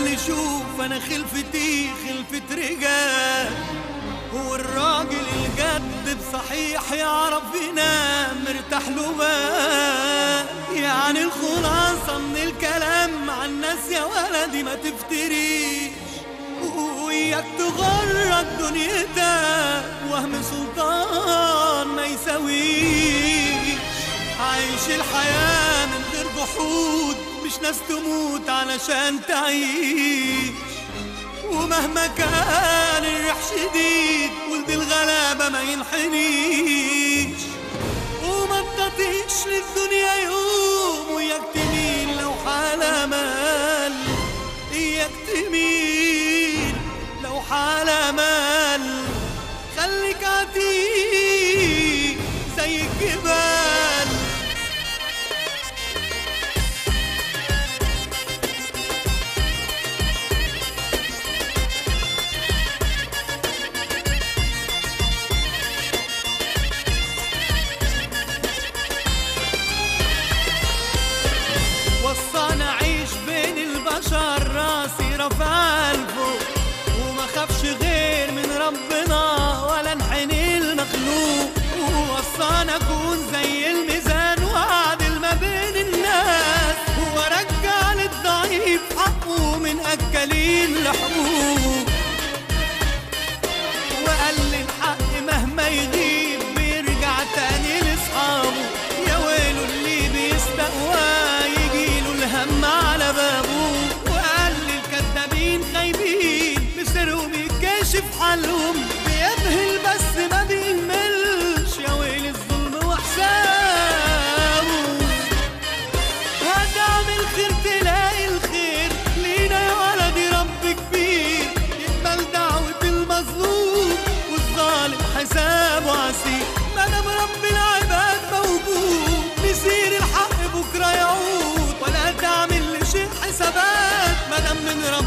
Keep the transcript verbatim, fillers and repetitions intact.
اللي شوف انا خلفتي خلفة رجال، هو الراجل الجد بصحيح يعرف ينام مرتاح له بال. يعني الخلاصة من الكلام عن الناس يا ولدي ما تفتريش، وياك تغرك دنيتك وهم سلطان ما يساويش. عايش الحياة من غير جحود، مش ناس تموت علشان تعيش. ومهما كان الريح شديد ولد الغلابة ما ينحنيش. وما تطيش للدنيا يوم، وياك تميل لو حالة مال. اياك تميل لو حالة مال. خليك عتيق زي الجبال. وصانا عيش بين البشر، راسي رفع لفوق وما خافش غير من ربنا ولا انحني المخلوق. ووصانا اكون زي الميزان واعدل ما بين الناس، وارجع للضعيف حقه من اكلين لحقوق. وقال لي الحق مهما يغيب بيرجع تاني لاصحابه. يا ويله اللي بيستقواه يجيله الهم على بابه. وقال لي الكدابين خايبين بسرهم يتكشف حالهم، بيبهل بس ما بيهملش. يا ويل الظلم وحسابه. هتعمل خير تلاقي الخير لينا يا ولدي، رب كبير يقبل دعوة المظلوم والظالم حسابه عسير. مادام رب العباد موجود مسير الحق بكرة يعود، ولا تعمل لشيء حسابات مادام من رب